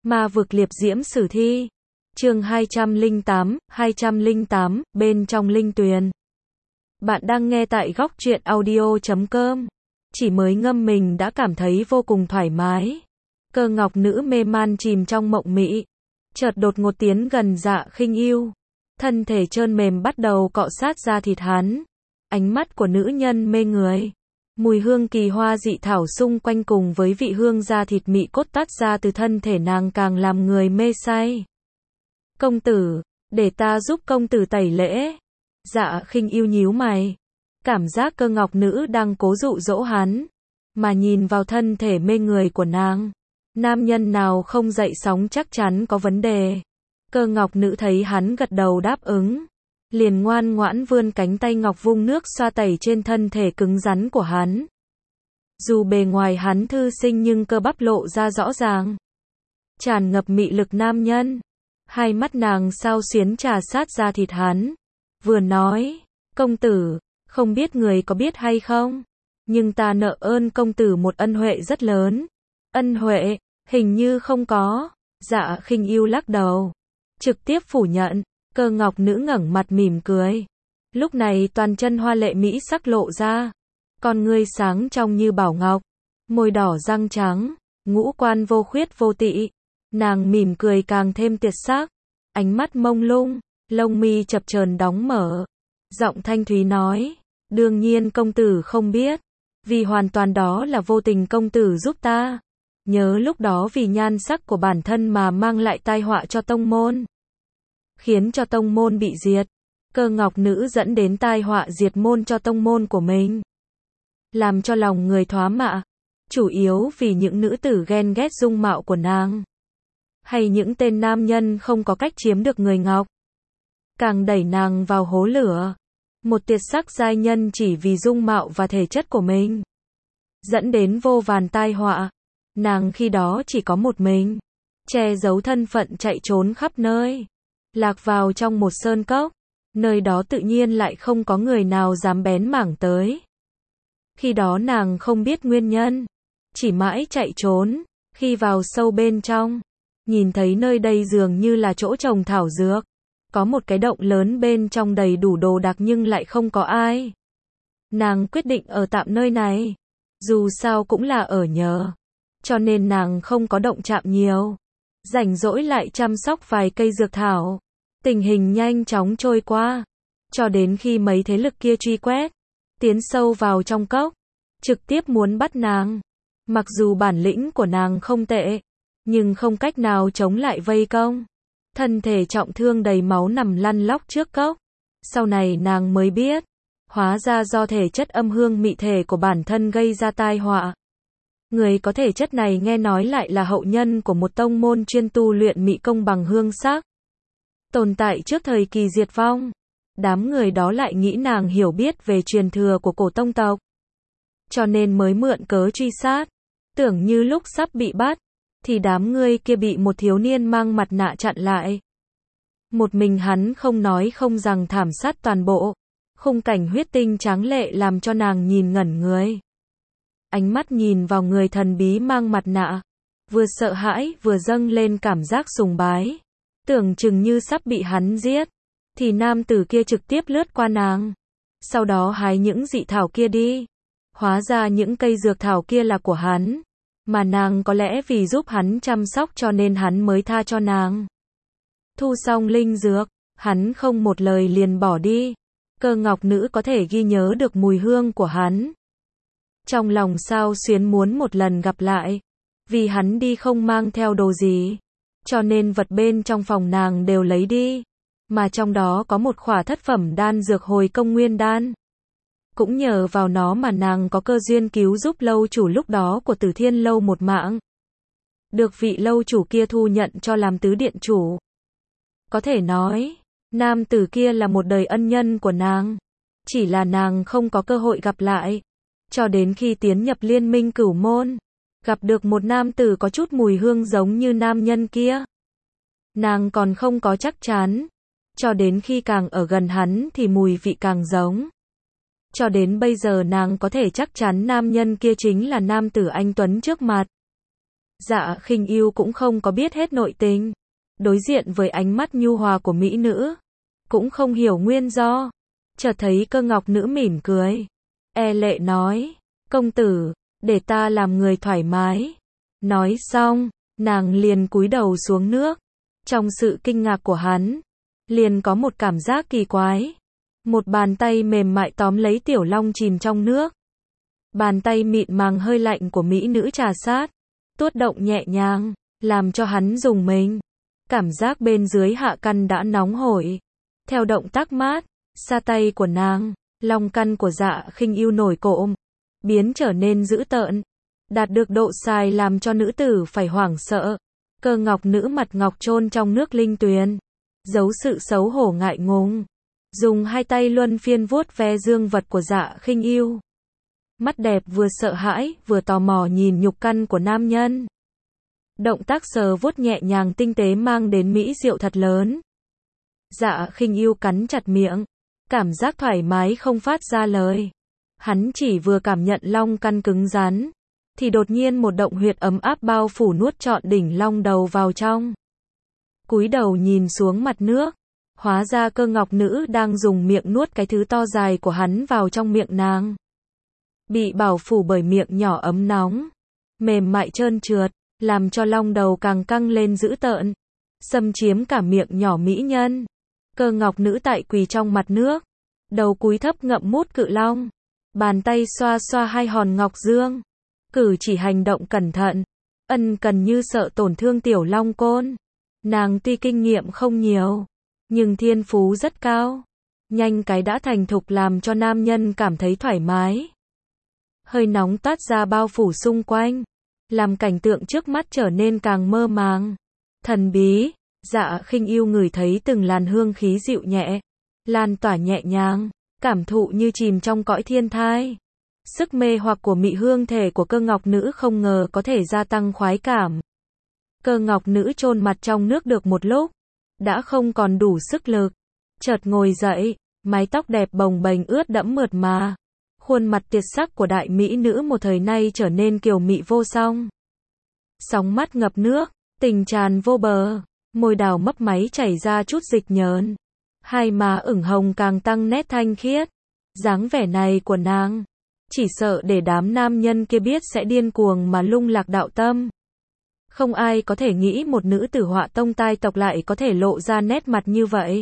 Ma vực liệp diễm sử thi. Chương 208, bên trong linh tuyền. Bạn đang nghe tại góc truyện audio.com. Chỉ mới ngâm mình đã cảm thấy vô cùng thoải mái. Cơ ngọc nữ mê man chìm trong mộng mị. Chợt đột ngột tiến gần Dạ Khinh Ưu. Thân thể trơn mềm bắt đầu cọ sát da thịt hắn. Ánh mắt của nữ nhân mê người. Mùi hương kỳ hoa dị thảo xung quanh cùng với vị hương da thịt mị cốt toát ra từ thân thể nàng càng làm người mê say. Công tử, để ta giúp công tử tẩy lễ. Dạ Khinh Ưu nhíu mày. Cảm giác Cơ ngọc nữ đang cố dụ dỗ hắn. Mà nhìn vào thân thể mê người của nàng. Nam nhân nào không dậy sóng chắc chắn có vấn đề. Cơ ngọc nữ thấy hắn gật đầu đáp ứng. Liền ngoan ngoãn vươn cánh tay ngọc vung nước xoa tẩy trên thân thể cứng rắn của hắn. Dù bề ngoài hắn thư sinh nhưng cơ bắp lộ ra rõ ràng. Tràn ngập mị lực nam nhân. Hai mắt nàng sao xuyến trà sát da thịt hắn. Vừa nói, công tử, không biết người có biết hay không, nhưng ta nợ ơn công tử một ân huệ rất lớn. Ân huệ, hình như không có. Dạ Khinh Ưu lắc đầu. Trực tiếp phủ nhận. Cơ ngọc nữ ngẩng mặt mỉm cười. Lúc này toàn chân hoa lệ mỹ sắc lộ ra. Con ngươi sáng trong như bảo ngọc. Môi đỏ răng trắng. Ngũ quan vô khuyết vô tị. Nàng mỉm cười càng thêm tuyệt sắc. Ánh mắt mông lung. Lông mi chập chờn đóng mở. Giọng thanh thúy nói. Đương nhiên công tử không biết. Vì hoàn toàn đó là vô tình công tử giúp ta. Nhớ lúc đó vì nhan sắc của bản thân mà mang lại tai họa cho tông môn. Khiến cho tông môn bị diệt. Cơ ngọc nữ dẫn đến tai họa diệt môn cho tông môn của mình. Làm cho lòng người thoá mạ. Chủ yếu vì những nữ tử ghen ghét dung mạo của nàng. Hay những tên nam nhân không có cách chiếm được người ngọc. Càng đẩy nàng vào hố lửa. Một tuyệt sắc giai nhân chỉ vì dung mạo và thể chất của mình. Dẫn đến vô vàn tai họa. Nàng khi đó chỉ có một mình. Che giấu thân phận chạy trốn khắp nơi. Lạc vào trong một sơn cốc. Nơi đó tự nhiên lại không có người nào dám bén mảng tới. Khi đó nàng không biết nguyên nhân. Chỉ mãi chạy trốn. Khi vào sâu bên trong. Nhìn thấy nơi đây dường như là chỗ trồng thảo dược. Có một cái động lớn bên trong đầy đủ đồ đạc nhưng lại không có ai. Nàng quyết định ở tạm nơi này. Dù sao cũng là ở nhờ. Cho nên nàng không có động chạm nhiều. Rảnh rỗi lại chăm sóc vài cây dược thảo. Tình hình nhanh chóng trôi qua. Cho đến khi mấy thế lực kia truy quét. Tiến sâu vào trong cốc. Trực tiếp muốn bắt nàng. Mặc dù bản lĩnh của nàng không tệ. Nhưng không cách nào chống lại vây công. Thân thể trọng thương đầy máu nằm lăn lóc trước cốc. Sau này nàng mới biết. Hóa ra do thể chất âm hương mị thể của bản thân gây ra tai họa. Người có thể chất này nghe nói lại là hậu nhân của một tông môn chuyên tu luyện mị công bằng hương sắc. Tồn tại trước thời kỳ diệt vong. Đám người đó lại nghĩ nàng hiểu biết về truyền thừa của cổ tông tộc. Cho nên mới mượn cớ truy sát. Tưởng như lúc sắp bị bắt. Thì đám người kia bị một thiếu niên mang mặt nạ chặn lại. Một mình hắn không nói không rằng thảm sát toàn bộ. Khung cảnh huyết tinh tráng lệ làm cho nàng nhìn ngẩn người. Ánh mắt nhìn vào người thần bí mang mặt nạ. Vừa sợ hãi vừa dâng lên cảm giác sùng bái. Tưởng chừng như sắp bị hắn giết. Thì nam tử kia trực tiếp lướt qua nàng. Sau đó hái những dị thảo kia đi. Hóa ra những cây dược thảo kia là của hắn. Mà nàng có lẽ vì giúp hắn chăm sóc cho nên hắn mới tha cho nàng. Thu xong linh dược. Hắn không một lời liền bỏ đi. Cơ ngọc nữ có thể ghi nhớ được mùi hương của hắn. Trong lòng sao xuyến muốn một lần gặp lại. Vì hắn đi không mang theo đồ gì. Cho nên vật bên trong phòng nàng đều lấy đi. Mà trong đó có một khỏa thất phẩm đan dược hồi công nguyên đan. Cũng nhờ vào nó mà nàng có cơ duyên cứu giúp lâu chủ lúc đó của Tử Thiên Lâu một mạng. Được vị lâu chủ kia thu nhận cho làm tứ điện chủ. Có thể nói, nam tử kia là một đời ân nhân của nàng. Chỉ là nàng không có cơ hội gặp lại. Cho đến khi tiến nhập liên minh cửu môn. Gặp được một nam tử có chút mùi hương giống như nam nhân kia. Nàng còn không có chắc chắn. Cho đến khi càng ở gần hắn thì mùi vị càng giống. Cho đến bây giờ nàng có thể chắc chắn nam nhân kia chính là nam tử anh tuấn trước mặt. Dạ Khinh Yêu cũng không có biết hết nội tình. Đối diện với ánh mắt nhu hòa của mỹ nữ, cũng không hiểu nguyên do. Chợt thấy Cơ Ngọc Nữ mỉm cười, e lệ nói, công tử, để ta làm người thoải mái. Nói xong, nàng liền cúi đầu xuống nước. Trong sự kinh ngạc của hắn, liền có một cảm giác kỳ quái. Một bàn tay mềm mại tóm lấy Tiểu Long chìm trong nước. Bàn tay mịn màng hơi lạnh của mỹ nữ trà sát, tuốt động nhẹ nhàng, làm cho hắn rùng mình. Cảm giác bên dưới hạ căn đã nóng hổi. Theo động tác mát, xa tay của nàng, long căn của Dạ Khinh Yêu nổi cộm, biến trở nên dữ tợn, đạt được độ sai làm cho nữ tử phải hoảng sợ. Cơ Ngọc Nữ mặt ngọc chôn trong nước linh tuyền, giấu sự xấu hổ ngại ngùng, dùng hai tay luân phiên vuốt ve dương vật của Dạ Khinh Yêu. Mắt đẹp vừa sợ hãi, vừa tò mò nhìn nhục căn của nam nhân. Động tác sờ vuốt nhẹ nhàng tinh tế mang đến mỹ diệu thật lớn. Dạ Khinh Yêu cắn chặt miệng, cảm giác thoải mái không phát ra lời. Hắn chỉ vừa cảm nhận long căn cứng rắn, thì đột nhiên một động huyệt ấm áp bao phủ nuốt trọn đỉnh long đầu vào trong. Cúi đầu nhìn xuống mặt nước, hóa ra Cơ Ngọc Nữ đang dùng miệng nuốt cái thứ to dài của hắn vào trong miệng nàng. Bị bảo phủ bởi miệng nhỏ ấm nóng, mềm mại trơn trượt, làm cho long đầu càng căng lên dữ tợn, xâm chiếm cả miệng nhỏ mỹ nhân. Cơ Ngọc Nữ tại quỳ trong mặt nước, đầu cúi thấp ngậm mút cự long, bàn tay xoa xoa hai hòn ngọc dương, cử chỉ hành động cẩn thận, ân cần như sợ tổn thương tiểu long côn. Nàng tuy kinh nghiệm không nhiều, nhưng thiên phú rất cao, nhanh cái đã thành thục làm cho nam nhân cảm thấy thoải mái. Hơi nóng toát ra bao phủ xung quanh, làm cảnh tượng trước mắt trở nên càng mơ màng, thần bí. Dạ Khinh Yêu ngửi thấy từng làn hương khí dịu nhẹ, lan tỏa nhẹ nhàng, cảm thụ như chìm trong cõi thiên thai. Sức mê hoặc của mị hương thể của Cơ Ngọc Nữ không ngờ có thể gia tăng khoái cảm. Cơ Ngọc Nữ chôn mặt trong nước được một lúc, đã không còn đủ sức lực, chợt ngồi dậy, mái tóc đẹp bồng bềnh ướt đẫm mượt mà. Khuôn mặt tuyệt sắc của đại mỹ nữ một thời nay trở nên kiều mị vô song. Sóng mắt ngập nước, tình tràn vô bờ, môi đào mấp máy chảy ra chút dịch nhờn. Hai má ửng hồng càng tăng nét thanh khiết. Dáng vẻ này của nàng, chỉ sợ để đám nam nhân kia biết sẽ điên cuồng mà lung lạc đạo tâm. Không ai có thể nghĩ một nữ tử Họa tông tai tộc lại có thể lộ ra nét mặt như vậy.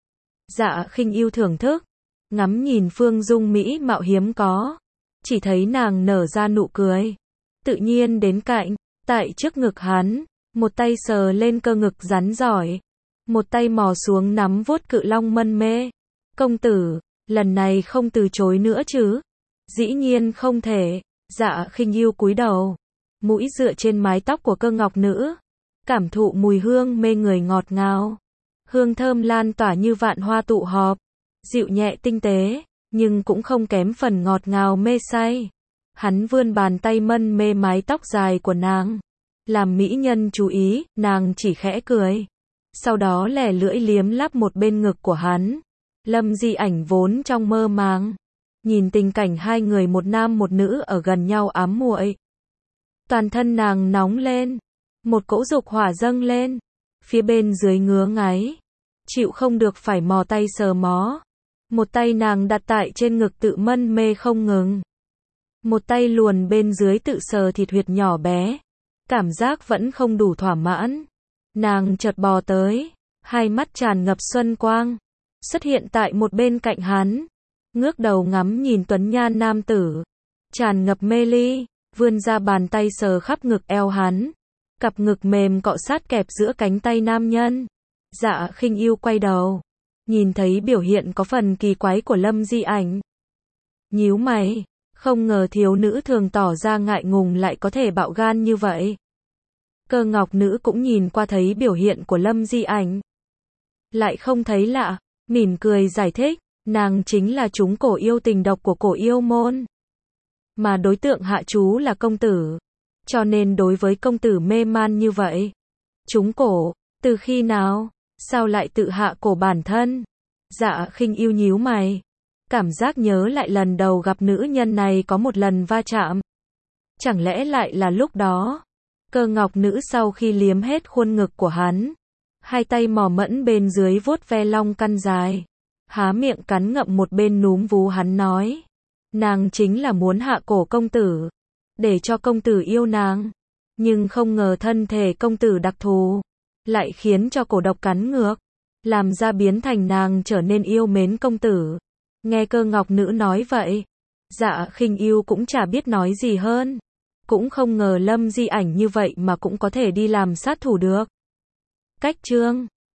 Dạ Khinh Yêu thưởng thức, ngắm nhìn phương dung mỹ mạo hiếm có, chỉ thấy nàng nở ra nụ cười, tự nhiên đến cạnh, tại trước ngực hắn, một tay sờ lên cơ ngực rắn giỏi, một tay mò xuống nắm vuốt cự long mân mê. Công tử, lần này không từ chối nữa chứ? Dĩ nhiên không thể. Dạ Khinh Yêu cúi đầu, mũi dựa trên mái tóc của Cơ Ngọc Nữ, cảm thụ mùi hương mê người ngọt ngào. Hương thơm lan tỏa như vạn hoa tụ họp, dịu nhẹ tinh tế, nhưng cũng không kém phần ngọt ngào mê say. Hắn vươn bàn tay mân mê mái tóc dài của nàng, làm mỹ nhân chú ý, nàng chỉ khẽ cười, sau đó lẻ lưỡi liếm láp một bên ngực của hắn. Lâm Di Ảnh vốn trong mơ màng, nhìn tình cảnh hai người một nam một nữ ở gần nhau ám muội. Toàn thân nàng nóng lên, một cỗ dục hỏa dâng lên, phía bên dưới ngứa ngáy, chịu không được phải mò tay sờ mó. Một tay nàng đặt tại trên ngực tự mân mê không ngừng, một tay luồn bên dưới tự sờ thịt huyệt nhỏ bé. Cảm giác vẫn không đủ thỏa mãn, nàng chợt bò tới, hai mắt tràn ngập xuân quang, xuất hiện tại một bên cạnh hắn, ngước đầu ngắm nhìn tuấn nhan nam tử, tràn ngập mê ly, vươn ra bàn tay sờ khắp ngực eo hắn, cặp ngực mềm cọ sát kẹp giữa cánh tay nam nhân. Dạ Khinh Yêu quay đầu, nhìn thấy biểu hiện có phần kỳ quái của Lâm Di Ảnh, nhíu mày, không ngờ thiếu nữ thường tỏ ra ngại ngùng lại có thể bạo gan như vậy. Cơ Ngọc Nữ cũng nhìn qua thấy biểu hiện của Lâm Di Ảnh, lại không thấy lạ, mỉm cười giải thích, nàng chính là trúng cổ yêu tình độc của cổ yêu môn, mà đối tượng hạ chú là công tử, cho nên đối với công tử mê man như vậy. Trúng cổ, từ khi nào, sao lại tự hạ cổ bản thân? Dạ Khinh Yêu nhíu mày, cảm giác nhớ lại lần đầu gặp nữ nhân này có một lần va chạm. Chẳng lẽ lại là lúc đó? Cơ ngọc nữ sau khi liếm hết khuôn ngực của hắn, hai tay mò mẫm bên dưới vuốt ve long căn dài, há miệng cắn ngậm một bên núm vú hắn nói. Nàng chính là muốn hạ cổ công tử, để cho công tử yêu nàng. Nhưng không ngờ thân thể công tử đặc thù, lại khiến cho cổ độc cắn ngược, làm ra biến thành nàng trở nên yêu mến công tử. Nghe Cơ ngọc nữ nói vậy, Dạ Khinh Ưu cũng chả biết nói gì hơn. Cũng không ngờ Lâm Di Ảnh như vậy mà cũng có thể đi làm sát thủ được. Cách chương